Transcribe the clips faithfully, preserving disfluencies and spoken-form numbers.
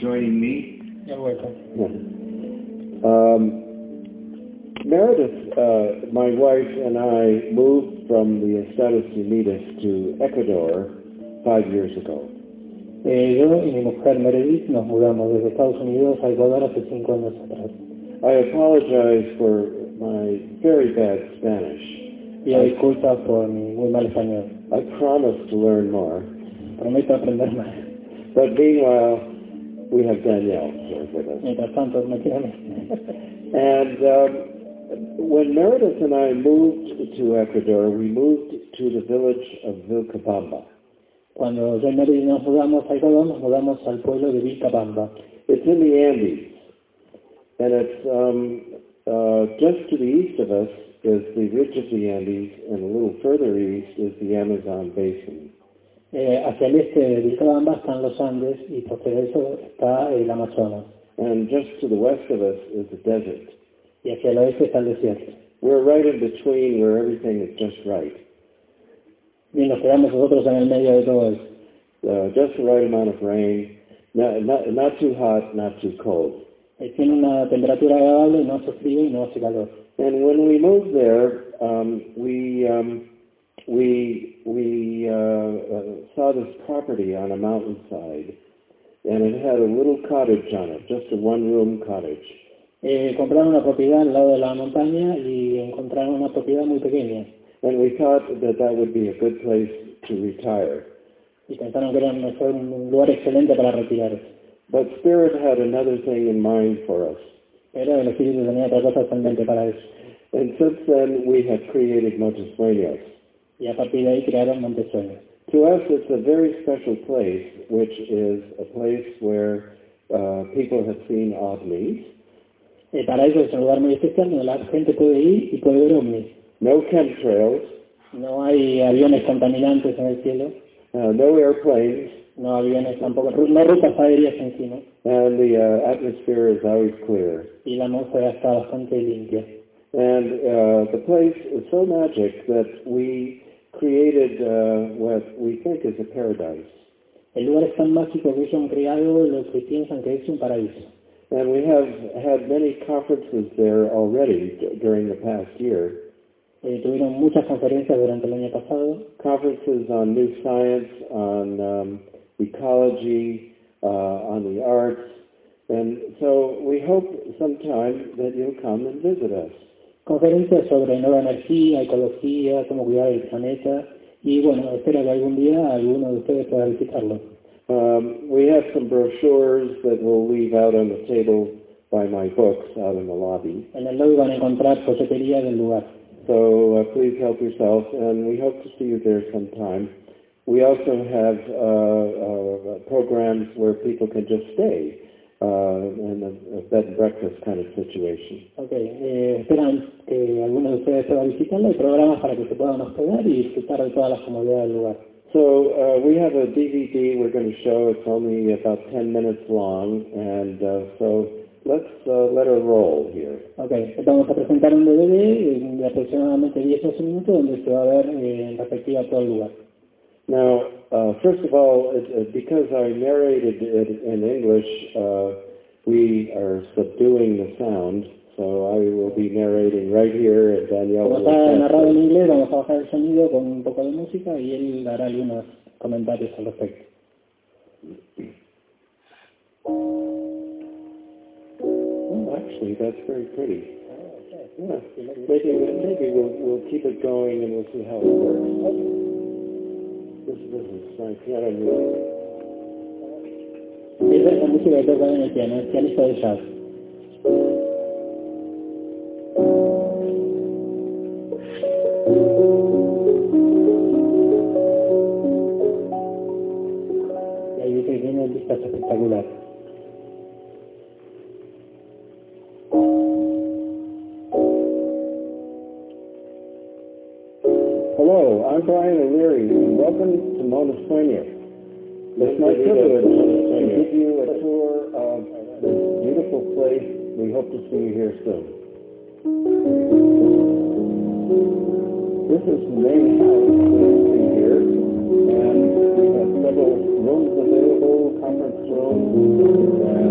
joining me. You're welcome. Yeah. Um, Meredith, uh, my wife and I moved from the Estados Unidos to Ecuador five years ago. Eh, yo y mi mujer Meredith nos mudamos desde Estados Unidos a Ecuador hace cinco años atrás. I apologize for my very bad Spanish. Pido disculpas por mi muy mal español. I promise to learn more. Prometo aprender más. But meanwhile, we have Danielle here with us. Mientras tanto, me quiero. And um, when Meredith and I moved to Ecuador, we moved to the village of Vilcabamba. Cuando yo y Meredith nos mudamos a Ecuador, nos mudamos al pueblo de Vilcabamba. It's in the Andes, and it's um, uh, just to the east of us is the ridge of the Andes, and a little further east is the Amazon basin. Eh, hacia el este de Vilcabamba están los Andes y posterior a eso está el Amazonas. And just to the west of us is the desert. Y hacia el oeste está el desierto. We're right in between where everything is just right. Y nos quedamos nosotros en el medio de todo eso. Uh, just the right amount of rain, not, not, not too hot, not too cold. Eh, tiene una temperatura agradable, no hace frío y no hace calor. And when we moved there, um, we um, we we uh, uh, saw this property on a mountainside, and it had a little cottage on it, just a one-room cottage. Eh, compraron una propiedad al lado de la montaña y encontraron una propiedad muy pequeña. And we thought that that would be a good place to retire. Y pensaron que era un, un lugar excelente para retirarse. But Spirit had another thing in mind for us. Pero el Espíritu tenía otra cosa en mente para eso. And since then, we have created Montesueños. Y a partir de ahí crearon Montesueños. To us, it's a very special place, which is a place where uh, people have seen ovnis. Eh, para ellos es un lugar muy especial donde la gente puede ir y puede ver ovnis. No chemtrails. No hay aviones contaminantes en el cielo. Uh, no airplanes. No aviones tampoco, no rutas aéreas encima. And the uh, atmosphere is always clear. Y la atmósfera está bastante limpia. And uh, the place is so magic that we created uh, what we think is a paradise. El lugar es tan mágico que ellos han creado lo que piensan que es un paraíso. And we have had many conferences there already d- during the past year. Eh, tuvieron muchas conferencias durante el año pasado. Conferences on new science, on um, ecology, uh, on the arts. And so we hope sometime that you'll come and visit us. Conferencias sobre nueva energía, ecología, cómo cuidar el planeta. Y bueno, espero que algún día alguno de ustedes pueda visitarlo. Um, we have some brochures that we'll leave out on the table by my books out in the lobby. En el lobby van a encontrar folletería del lugar. So uh, please help yourself, and we hope to see you there sometime. We also have uh, uh, programs where people can just stay uh, in a, a bed and breakfast kind of situation. Okay, eh, esperan que algunos de ustedes puedan visitarlo. Hay programas para que se puedan hospedar y disfrutar de todas las comodidades del lugar. So uh, we have a D V D we're going to show. It's only about ten minutes long, and uh, so let's uh, let her roll here. Okay, vamos a presentar un D V D de aproximadamente diez a doce minutos donde se va a ver eh, en perspectiva todo el lugar. Now, uh, first of all, it, it, because I narrated it in English, uh, we are subduing the sound, so I will be narrating right here, and Danielle Como will está narrado en translate. inglés, vamos a bajar el sonido con un poco de música y él hará algunos comentarios al respecto. Oh, actually, that's very pretty. Yeah, maybe, maybe we'll, we'll keep it going and we'll see how it works. This, this is my piano music. Esa es la música que toca en el piano, es pianista de jazz. Y ahí dice que tiene vistas espectaculares. Hello, I'm Brian O'Leary, and welcome to Montesueños. It's my privilege to give you a tour of this beautiful place. We hope to see you here soon. This is the main house that you see here, and we have several rooms available, conference rooms, and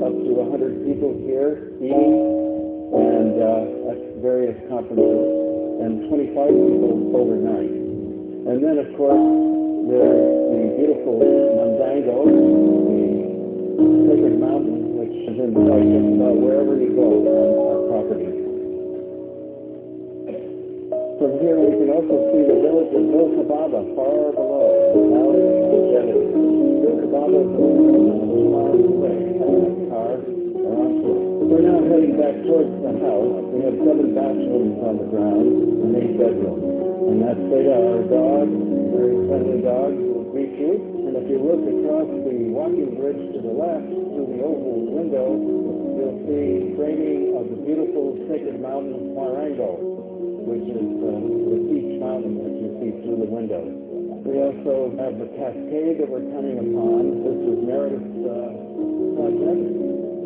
up to one hundred people here eating, and uh, at various conferences, and twenty-five people overnight. And then, of course, there's the beautiful Mandango, the sacred mountain, which is in sight just about wherever you go on our property. From here, we can also see the village of Vilcabamba far below, the valley of Longevity. Vilcabamba is only miles away by car or on foot. We're now heading back towards the house. We have seven bathrooms on the ground and eight bedrooms. And that's Beta, our dog, very friendly dog, who will greet you. And if you look across the walking bridge to the left through the oval window, you'll see framing of the beautiful sacred mountain Huarango, which is uh, the beach mountain that you see through the window. We also have the cascade that we're coming upon. This is Meredith's uh, project.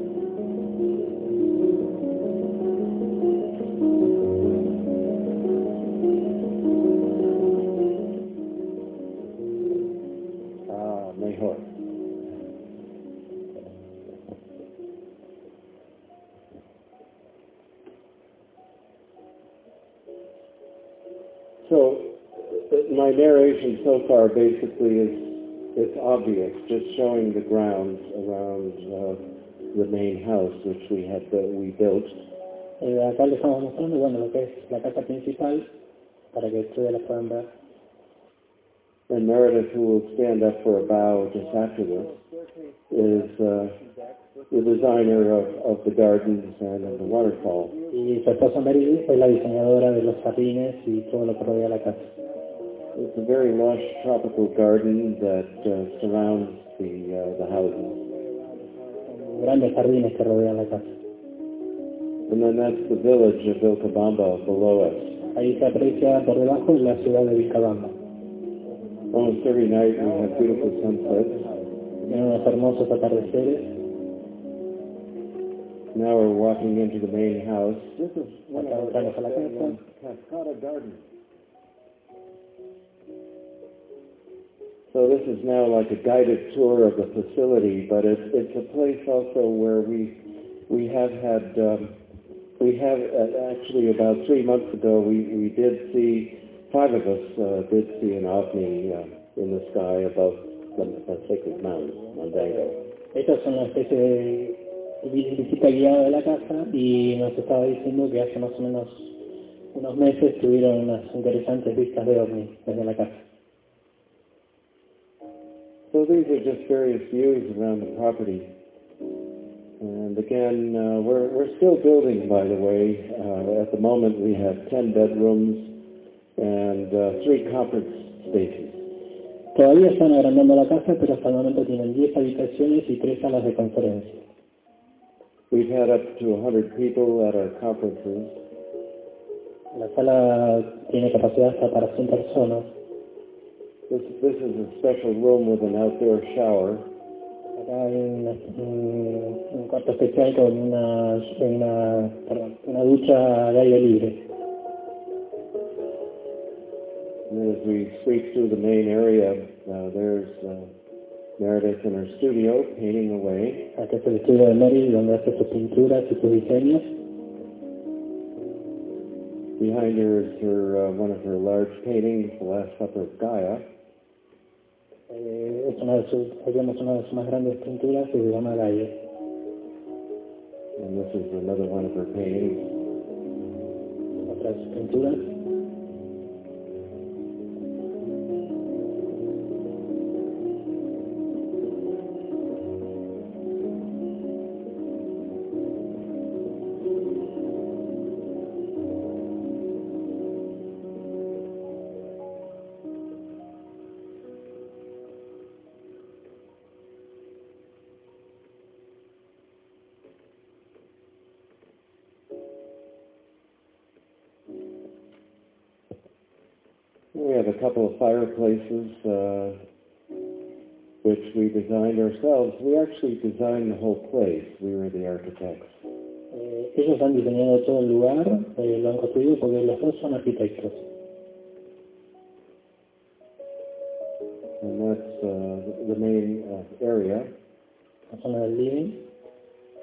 So, my narration so far basically is it's obvious, just showing the grounds around uh, the main house which we had uh, we built. Eh, acá le estamos mostrando, bueno, lo que es la casa principal para que ustedes la puedan ver. And Meredith, who will stand up for a bow just after this, is uh, the designer of, of the gardens and of the waterfall. Y su esposa Meredith es la diseñadora de los jardines y todo lo que rodea la casa. It's a very lush tropical garden that uh, surrounds the uh, the houses. Grandes jardines que rodean la casa. And then that's the village of Vilcabamba below us. Ahí se aprecia por debajo la ciudad de Vilcabamba. Almost every night we have beautiful sunsets. Tiene unos hermosos atardeceres. Now we're walking into the main house. This is one of our Cascada Gardens. So this is now like a guided tour of the facility, but it's it's a place also where we we have had um, we have uh, actually about three months ago we we did see five of us uh, did see an ovni uh, in the sky above the, the sacred mountain, Mandango. Estas son una especie de visita guiada de la casa y nos estaba diciendo que hace más o menos unos meses tuvieron unas interesantes vistas de ovni desde la casa. So these are just various views around the property. And again, uh, we're, we're still building, by the way. Uh, at the moment we have ten bedrooms and uh, three conference spaces. Todavía están agrandando la casa, pero hasta el momento tienen diez habitaciones y tres salas de conferencia. We've had up to one hundred people at our conferences. La sala tiene capacidad hasta para cien personas. This, this is a special room with an outdoor shower. Acá hay un, un, un cuarto especial con una, una, perdón, una ducha de aire libre. And then as we sweep through the main area, uh, there's uh, Meredith in her studio painting away. Acá es el estudio de Mary, donde hace sus pinturas y sus diseños. Behind her is her uh, one of her large paintings, The Last Supper of Gaia. Eh, es una de sus, digamos, una de sus más grandes pinturas y se llama Gaia. And this is another one of her paintings. Otra de sus pinturas. We have a couple of fireplaces uh, which we designed ourselves. We actually designed the whole place. We were the architects. Eh, ellos han diseñado todo el lugar, eh, lo han construido porque los dos son arquitectos. And that's uh, the main uh, area. La zona del living.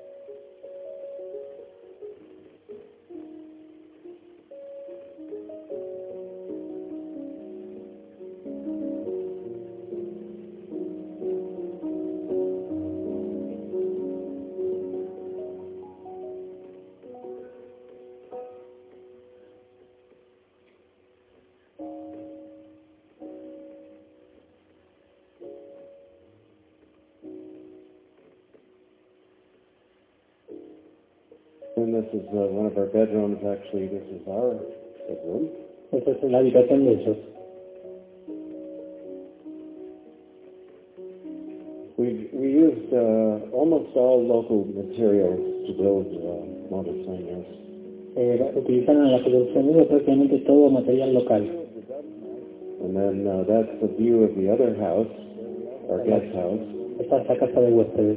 And this is uh, one of our bedrooms. Actually, this is our bedroom. Esta es la habitación de ellos. We we used uh, almost all local materials to build uh, motorsueños. Eh, utilizaron en la producción de prácticamente todo material local. And then uh, that's the view of the other house, our guest house. Esta es la casa de huéspedes.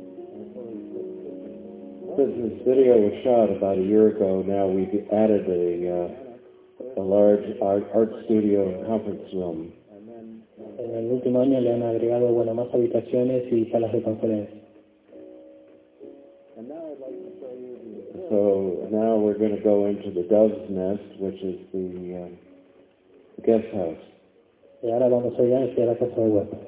Since this video was shot about a year ago, now we've added a uh, a large art, art studio and conference room. En el último año le han agregado, bueno, más habitaciones y salas de conferencia. So now we're going to go into the Dove's Nest, which is the uh, guest house. Y ahora vamos a ir hacia la casa de huéspedes.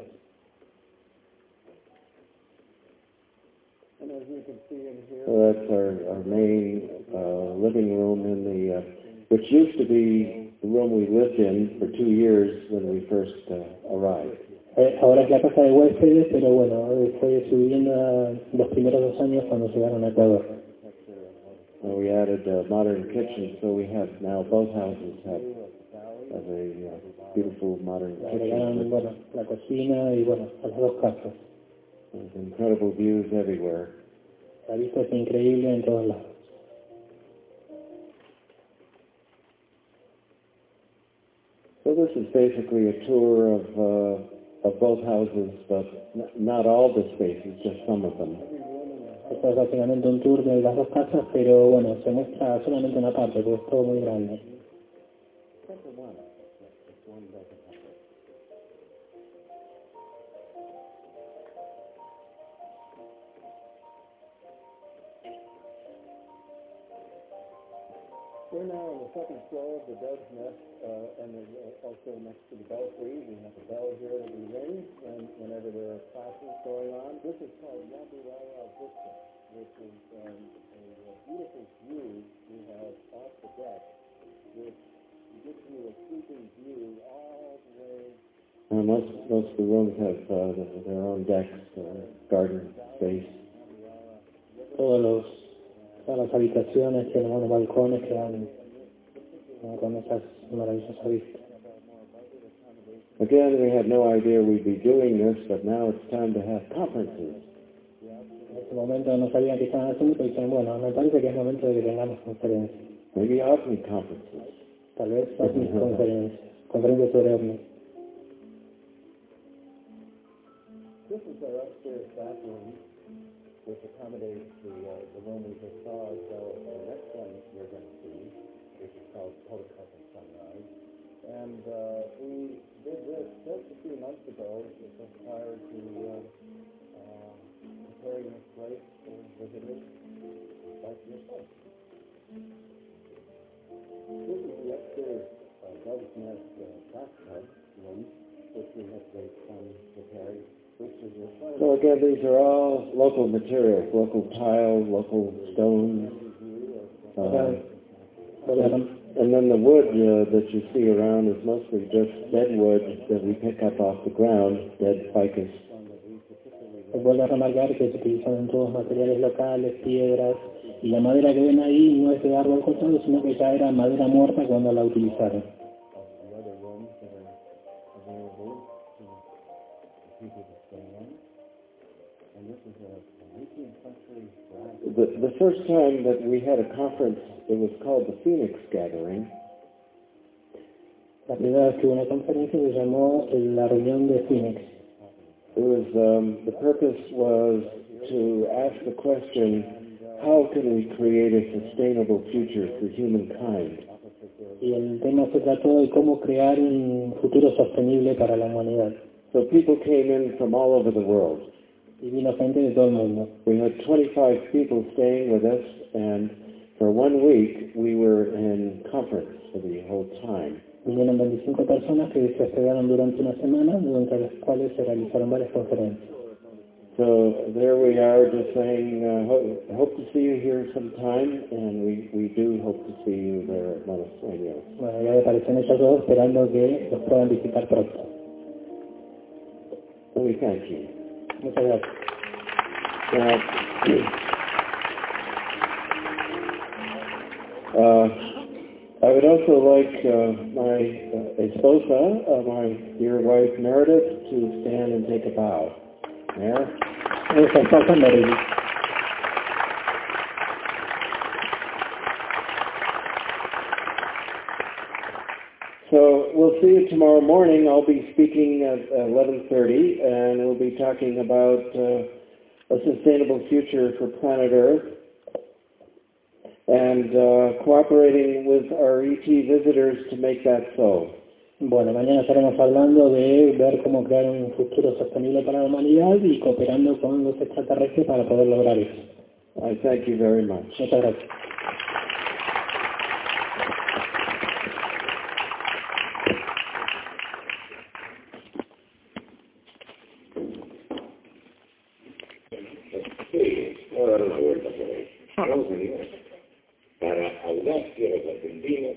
So that's our, our main uh, living room in the, uh, which used to be the room we lived in for two years when we first uh, arrived. Eh, ahora es la casa de huéspedes, pero bueno, fue subiendo a los primeros dos años cuando llegaron a Ecuador. Uh, we added a modern kitchen, so we have now both houses have, have a uh, beautiful modern Agregaron, kitchen. bueno, la cocina y bueno, a las dos casas. There's incredible views everywhere. La vista es increíble en todos lados. So this is basically a tour of uh, of both houses, but n- not all the spaces, just some of them. Esto es básicamente un tour de las dos casas, pero bueno, se muestra solamente una parte, porque es todo muy grande. We're now on the second floor of the Dove's Nest, uh, and uh, also next to the belfry. We have a bell here that we ring and whenever there are classes going on. This is called Yaburaya Vista, which is um, a, a beautiful view we have off the deck, which gives you a sweeping view all the way. Uh, most, most of the rooms have uh, their own decks, uh, garden space. Todos los, todas las habitaciones tienen unos balcones que dan eh, con esas maravillosas vistas. Again, we had no idea we'd be doing this, but now it's time to have conferences. En ese momento no sabían qué estaban haciendo, pero dijeron, bueno, me parece que es momento de que tengamos conferencias. Maybe OVNI conferences. Tal vez OVNI conferencias, conferencias sobre OVNI. This is our upstairs bathroom, which accommodates the, uh, the room we just saw, as well as the next one you're going to see, which is called Photograph and Sunrise. And uh, we did this just a few months ago, just prior to uh, uh, preparing this place for visitors like yourself. This is the upstairs uh, Dove's Nest uh, bathtub room, which we have great fun preparing. So again, these are all local materials, local tile, local stones. Uh, and, and then the wood uh, that you see around is mostly just dead wood that we pick up off the ground, dead ficus. Vuelvo a remarcar que se utilizan todos materiales locales, piedras, y la madera que ven ahí no es de árbol cortado, sino que ya era madera muerta cuando la utilizaron. The, the first time that we had a conference, it was called the Phoenix Gathering. La primera vez que hubo una conferencia se llamó la reunión de Phoenix. It was, um, the purpose was to ask the question, how can we create a sustainable future for humankind? Y el tema se trató de cómo crear un futuro sostenible para la humanidad. So people came in from all over the world. Y vino gente de todo el mundo. We had twenty-five people staying with us, and for one week we were in conference for the whole time. Vinieron veinticinco personas que se hospedaron durante una semana, durante las cuales se realizaron varias conferencias. So there we are, just saying, uh, hope, hope to see you here sometime, and we, we do hope to see you there at Montessueño. Bueno, ya aparecen ellos dos, esperando que los puedan visitar pronto. And we thank you. Muchas gracias. Now, Uh, I would also like uh, my uh, esposa, uh, my dear wife Meredith, to stand and take a bow. Mayor? So we'll see you tomorrow morning. I'll be speaking at eleven thirty, and we'll be talking about uh, a sustainable future for planet Earth, and uh, cooperating with our E T visitors to make that so. Bueno, mañana estaremos hablando de ver cómo crear un futuro sostenible para la humanidad y cooperando con los extraterrestres para poder lograr eso. I thank you very much. Muchas gracias. Voy a dar una vuelta por ahí. Vamos a ir para audacia los argentinos.